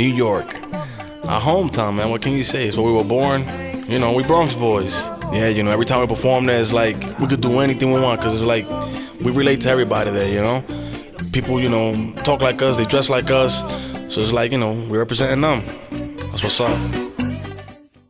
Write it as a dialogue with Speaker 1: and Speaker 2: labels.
Speaker 1: New York. Our hometown, man. What can you say? It's where we were born. You know, we Bronx boys. Yeah, you know, every time we perform there, it's like we could do anything we want, because it's like we relate to everybody there, you know? People, you know, talk like us, they dress like us. So it's like, you know, we're representing them. That's what's up.